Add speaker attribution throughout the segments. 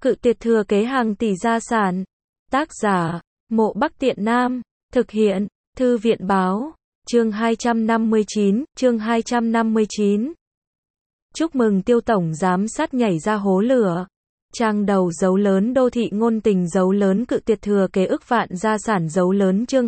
Speaker 1: Cự tuyệt thừa kế hàng tỷ gia sản. Tác giả, Mộ Bắc Tiện Nam. Thực hiện, Thư viện báo. Chương 259. Chúc mừng Tiêu Tổng Giám sát nhảy ra hố lửa. Trang đầu dấu lớn đô thị ngôn tình dấu lớn cự tuyệt thừa kế ức vạn gia sản dấu lớn chương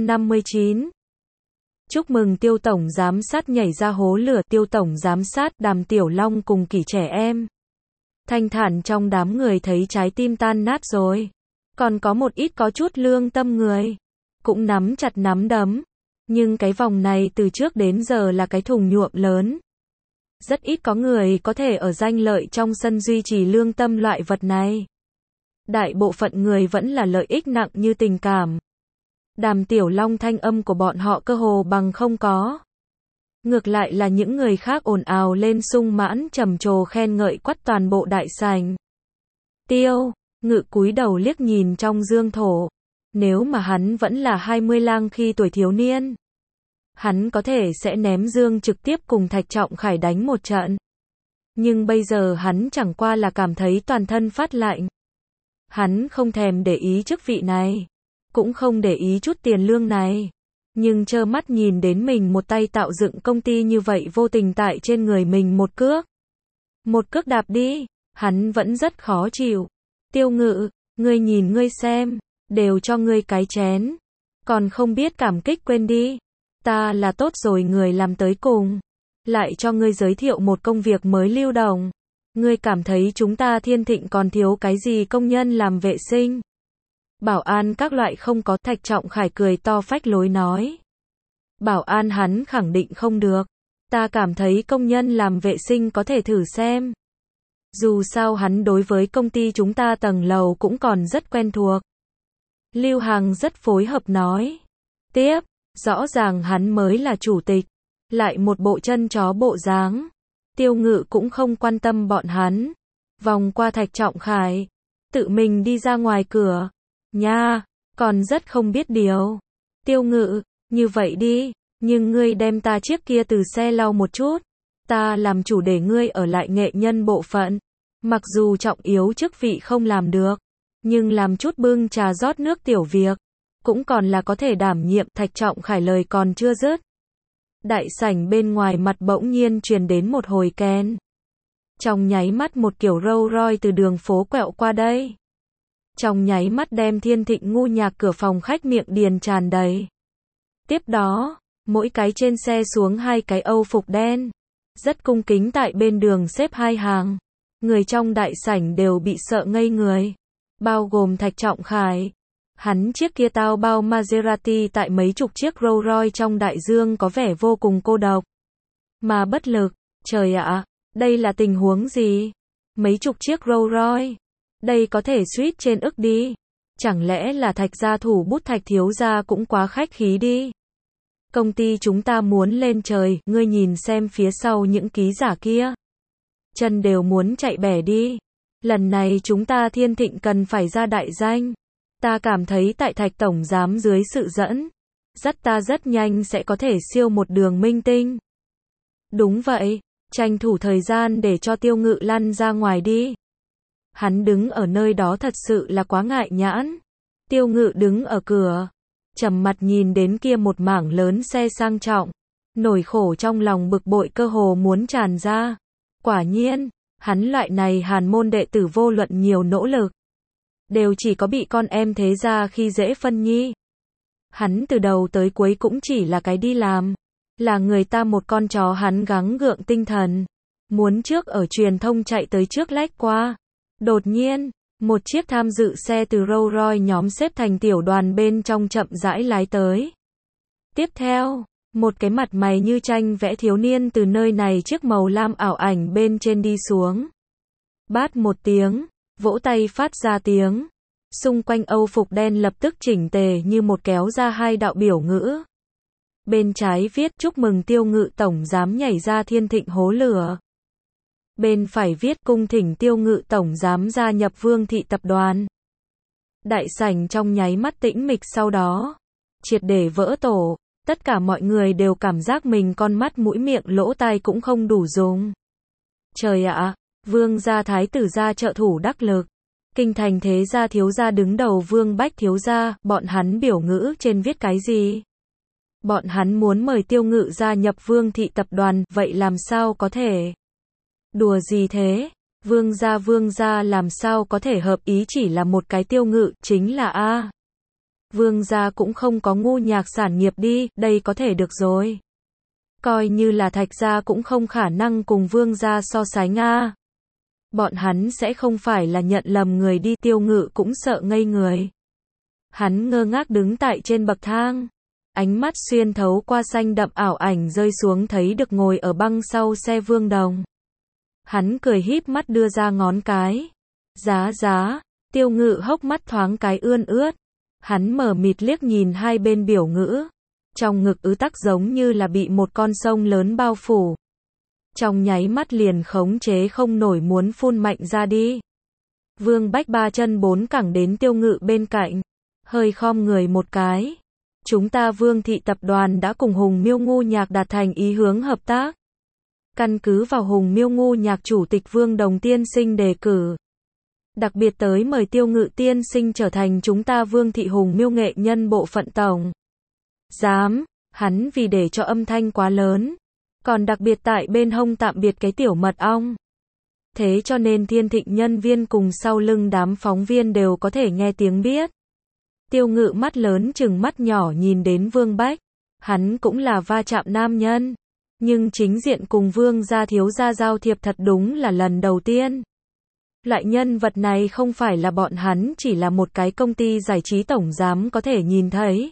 Speaker 1: 259. Chúc mừng Tiêu Tổng Giám sát nhảy ra hố lửa. Tiêu Tổng Giám sát Đàm Tiểu Long cùng kỷ trẻ em. Thanh thản trong đám người thấy trái tim tan nát rồi. Còn có một ít có chút lương tâm người. Cũng nắm chặt nắm đấm. Nhưng cái vòng này từ trước đến giờ là cái thùng nhuộm lớn. Rất ít có người có thể ở danh lợi trong sân duy trì lương tâm loại vật này. Đại bộ phận người vẫn là lợi ích nặng như tình cảm. Đàm Tiểu Long thanh âm của bọn họ cơ hồ bằng không có. Ngược lại là những người khác ồn ào lên sung mãn trầm trồ khen ngợi quắt toàn bộ đại sảnh. Tiêu Ngự cúi đầu liếc nhìn trong dương thổ. Nếu mà hắn vẫn là 20 lang khi tuổi thiếu niên, hắn có thể sẽ ném dương trực tiếp cùng Thạch Trọng Khải đánh một trận. Nhưng bây giờ hắn chẳng qua là cảm thấy toàn thân phát lạnh. Hắn không thèm để ý chức vị này, cũng không để ý chút tiền lương này. Nhưng trơ mắt nhìn đến mình một tay tạo dựng công ty như vậy vô tình tại trên người mình một cước. Một cước đạp đi, hắn vẫn rất khó chịu. Tiêu Ngự, ngươi nhìn ngươi xem, đều cho ngươi cái chén. Còn không biết cảm kích quên đi. Ta là tốt rồi người làm tới cùng. Lại cho ngươi giới thiệu một công việc mới lưu động. Ngươi cảm thấy chúng ta Thiên Thịnh còn thiếu cái gì công nhân làm vệ sinh? Bảo an các loại không có. Thạch Trọng Khải cười to phách lối nói. Bảo an hắn khẳng định không được. Ta cảm thấy công nhân làm vệ sinh có thể thử xem. Dù sao hắn đối với công ty chúng ta tầng lầu cũng còn rất quen thuộc. Lưu Hằng rất phối hợp nói. Tiếp, rõ ràng hắn mới là chủ tịch. Lại một bộ chân chó bộ dáng. Tiêu Ngự cũng không quan tâm bọn hắn. Vòng qua Thạch Trọng Khải. Tự mình đi ra ngoài cửa. Nha, còn rất không biết điều. Tiêu Ngự, như vậy đi. Nhưng ngươi đem ta chiếc kia từ xe lau một chút. Ta làm chủ để ngươi ở lại nghệ nhân bộ phận. Mặc dù trọng yếu chức vị không làm được. Nhưng làm chút bưng trà rót nước tiểu việc. Cũng còn là có thể đảm nhiệm. Thạch Trọng Khải lời còn chưa dứt. Đại sảnh bên ngoài mặt bỗng nhiên truyền đến một hồi kèn. Trong nháy mắt một kiểu Rolls Royce từ đường phố quẹo qua đây. Trong nháy mắt đem Thiên Thịnh ngu nhạc cửa phòng khách miệng điền tràn đầy. Tiếp đó, mỗi cái trên xe xuống hai cái Âu phục đen. Rất cung kính tại bên đường xếp hai hàng. Người trong đại sảnh đều bị sợ ngây người. Bao gồm Thạch Trọng Khải. Hắn chiếc kia tao bao Maserati tại mấy chục chiếc Rolls Royce trong đại dương có vẻ vô cùng cô độc. Mà bất lực. Trời ạ, đây là tình huống gì? Mấy chục chiếc Rolls Royce. Đây có thể suýt trên ức đi. Chẳng lẽ là Thạch gia thủ bút Thạch thiếu gia cũng quá khách khí đi. Công ty chúng ta muốn lên trời, ngươi nhìn xem phía sau những ký giả kia. Chân đều muốn chạy bẻ đi. Lần này chúng ta Thiên Thịnh cần phải ra đại danh. Ta cảm thấy tại Thạch Tổng Giám dưới sự dẫn dắt ta rất nhanh sẽ có thể siêu một đường minh tinh. Đúng vậy, tranh thủ thời gian để cho Tiêu Ngự lăn ra ngoài đi. Hắn đứng ở nơi đó thật sự là quá ngại nhãn. Tiêu Ngự đứng ở cửa, trầm mặt nhìn đến kia một mảng lớn xe sang trọng. Nỗi khổ trong lòng bực bội cơ hồ muốn tràn ra. Quả nhiên, hắn loại này hàn môn đệ tử vô luận nhiều nỗ lực. Đều chỉ có bị con em thế gia khi dễ phân nhi. Hắn từ đầu tới cuối cũng chỉ là cái đi làm. Là người ta một con chó hắn gắng gượng tinh thần. Muốn trước ở truyền thông chạy tới trước lách qua. Đột nhiên, một chiếc tham dự xe từ Rolls Royce nhóm xếp thành tiểu đoàn bên trong chậm rãi lái tới. Tiếp theo, một cái mặt mày như tranh vẽ thiếu niên từ nơi này chiếc màu lam ảo ảnh bên trên đi xuống. Bát một tiếng, vỗ tay phát ra tiếng. Xung quanh Âu phục đen lập tức chỉnh tề như một kéo ra hai đạo biểu ngữ. Bên trái viết chúc mừng Tiêu Ngự Tổng Giám nhảy ra Thiên Thịnh hố lửa. Bên phải viết cung thỉnh Tiêu Ngự Tổng Giám gia nhập Vương Thị Tập đoàn. Đại sảnh trong nháy mắt tĩnh mịch sau đó. Triệt để vỡ tổ. Tất cả mọi người đều cảm giác mình con mắt mũi miệng lỗ tai cũng không đủ dùng. Trời ạ, Vương gia thái tử gia trợ thủ đắc lực. Kinh thành thế gia thiếu gia đứng đầu Vương Bách thiếu gia, bọn hắn biểu ngữ trên viết cái gì? Bọn hắn muốn mời Tiêu Ngự gia nhập Vương thị tập đoàn, vậy làm sao có thể? Đùa gì thế? Vương gia làm sao có thể hợp ý chỉ là một cái Tiêu Ngự, chính là A. Vương gia cũng không có ngu nhạc sản nghiệp đi, đây có thể được rồi. Coi như là Thạch gia cũng không khả năng cùng Vương gia so sánh A. Bọn hắn sẽ không phải là nhận lầm người đi, Tiêu Ngự cũng sợ ngây người. Hắn ngơ ngác đứng tại trên bậc thang. Ánh mắt xuyên thấu qua xanh đậm ảo ảnh rơi xuống thấy được ngồi ở băng sau xe Vương Đồng. Hắn cười híp mắt đưa ra ngón cái. Giá, Tiêu Ngự hốc mắt thoáng cái ươn ướt. Hắn mở mịt liếc nhìn hai bên biểu ngữ. Trong ngực ứ tắc giống như là bị một con sông lớn bao phủ. Trong nháy mắt liền khống chế không nổi muốn phun mạnh ra đi. Vương Bách ba chân bốn cẳng đến Tiêu Ngự bên cạnh. Hơi khom người một cái. Chúng ta Vương thị tập đoàn đã cùng Hùng Miêu Ngu Nhạc đạt thành ý hướng hợp tác. Căn cứ vào Hùng Miêu Ngu Nhạc chủ tịch Vương Đồng tiên sinh đề cử. Đặc biệt tới mời Tiêu Ngự tiên sinh trở thành chúng ta Vương thị Hùng Miêu nghệ nhân bộ phận tổng giám, hắn vì để cho âm thanh quá lớn, còn đặc biệt tại bên hông tạm biệt cái tiểu mật ong. Thế cho nên Thiên Thịnh nhân viên cùng sau lưng đám phóng viên đều có thể nghe tiếng biết. Tiêu Ngự mắt lớn chừng mắt nhỏ nhìn đến Vương Bách, hắn cũng là va chạm nam nhân, nhưng chính diện cùng Vương gia thiếu gia giao thiệp thật đúng là lần đầu tiên. Loại nhân vật này không phải là bọn hắn chỉ là một cái công ty giải trí tổng giám có thể nhìn thấy.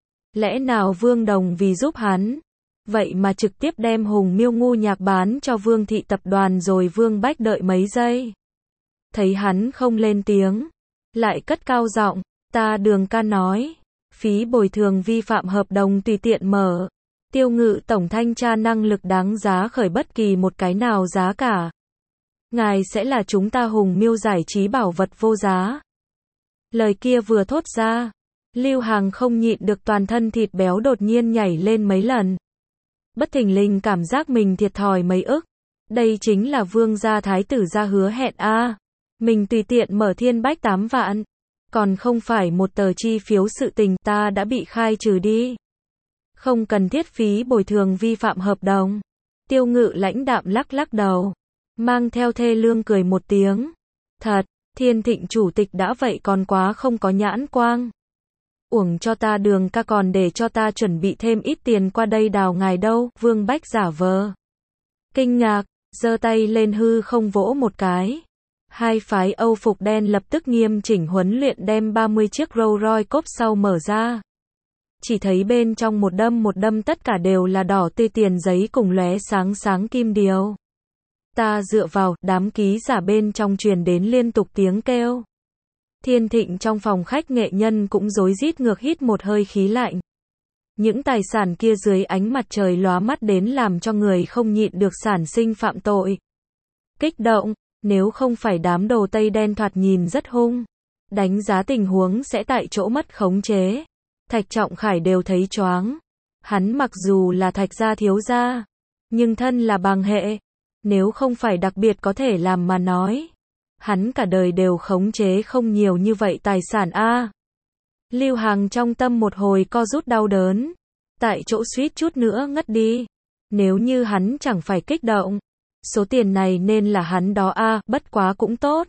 Speaker 1: Lẽ nào Vương Đồng vì giúp hắn, vậy mà trực tiếp đem Hùng Miêu Ngu Nhạc bán cho Vương thị tập đoàn rồi. Vương Bách đợi mấy giây. Thấy hắn không lên tiếng, lại cất cao giọng, ta Đường ca nói, phí bồi thường vi phạm hợp đồng tùy tiện mở. Tiêu Ngự tổng thanh tra năng lực đáng giá khởi bất kỳ một cái nào giá cả. Ngài sẽ là chúng ta Hùng Miêu giải trí bảo vật vô giá. Lời kia vừa thốt ra, Lưu Hằng không nhịn được toàn thân thịt béo đột nhiên nhảy lên mấy lần. Bất thình lình cảm giác mình thiệt thòi mấy ức. Đây chính là Vương gia thái tử gia hứa hẹn a. Mình tùy tiện mở Thiên Bách 8 vạn. Còn không phải một tờ chi phiếu sự tình, ta đã bị khai trừ đi. Không cần thiết phí bồi thường vi phạm hợp đồng. Tiêu Ngự lãnh đạm lắc lắc đầu, mang theo thê lương cười một tiếng. Thật, Thiên Thịnh chủ tịch đã vậy còn quá không có nhãn quang. Uổng cho ta Đường ca còn để cho ta chuẩn bị thêm ít tiền qua đây đào ngài đâu. Vương Bách giả vờ kinh ngạc, giơ tay lên hư không vỗ một cái. Hai phái Âu phục đen lập tức nghiêm chỉnh huấn luyện đem 30 chiếc Rolls Royce cốp sau mở ra. Chỉ thấy bên trong một đâm tất cả đều là đỏ tươi tiền giấy cùng lóe sáng sáng kim điêu. Ta dựa vào, đám ký giả bên trong truyền đến liên tục tiếng kêu. Thiên Thịnh trong phòng khách nghệ nhân cũng rối rít ngược hít một hơi khí lạnh. Những tài sản kia dưới ánh mặt trời lóa mắt đến làm cho người không nhịn được sản sinh phạm tội. Kích động, nếu không phải đám đồ Tây đen thoạt nhìn rất hung, đánh giá tình huống sẽ tại chỗ mất khống chế. Thạch Trọng Khải đều thấy choáng. Hắn mặc dù là Thạch gia thiếu gia, nhưng thân là bằng hệ, nếu không phải đặc biệt có thể làm mà nói, hắn cả đời đều khống chế không nhiều như vậy tài sản a. Lưu Hằng trong tâm một hồi co rút đau đớn, tại chỗ suýt chút nữa ngất đi. Nếu như hắn chẳng phải kích động, số tiền này nên là hắn đó a, bất quá cũng tốt.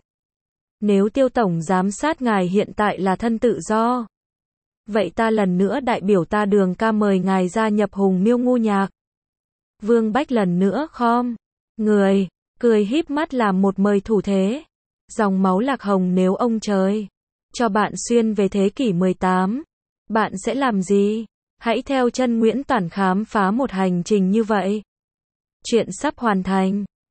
Speaker 1: Nếu Tiêu tổng giám sát ngài hiện tại là thân tự do, vậy ta lần nữa đại biểu ta Đường ca mời ngài gia nhập Hùng Miêu Ngu Nhạc. Vương Bách lần nữa khom người, cười híp mắt làm một mời thủ thế. Dòng máu lạc hồng, nếu ông trời cho bạn xuyên về thế kỷ 18, bạn sẽ làm gì? Hãy theo chân Nguyễn Toản khám phá một hành trình như vậy. Chuyện sắp hoàn thành.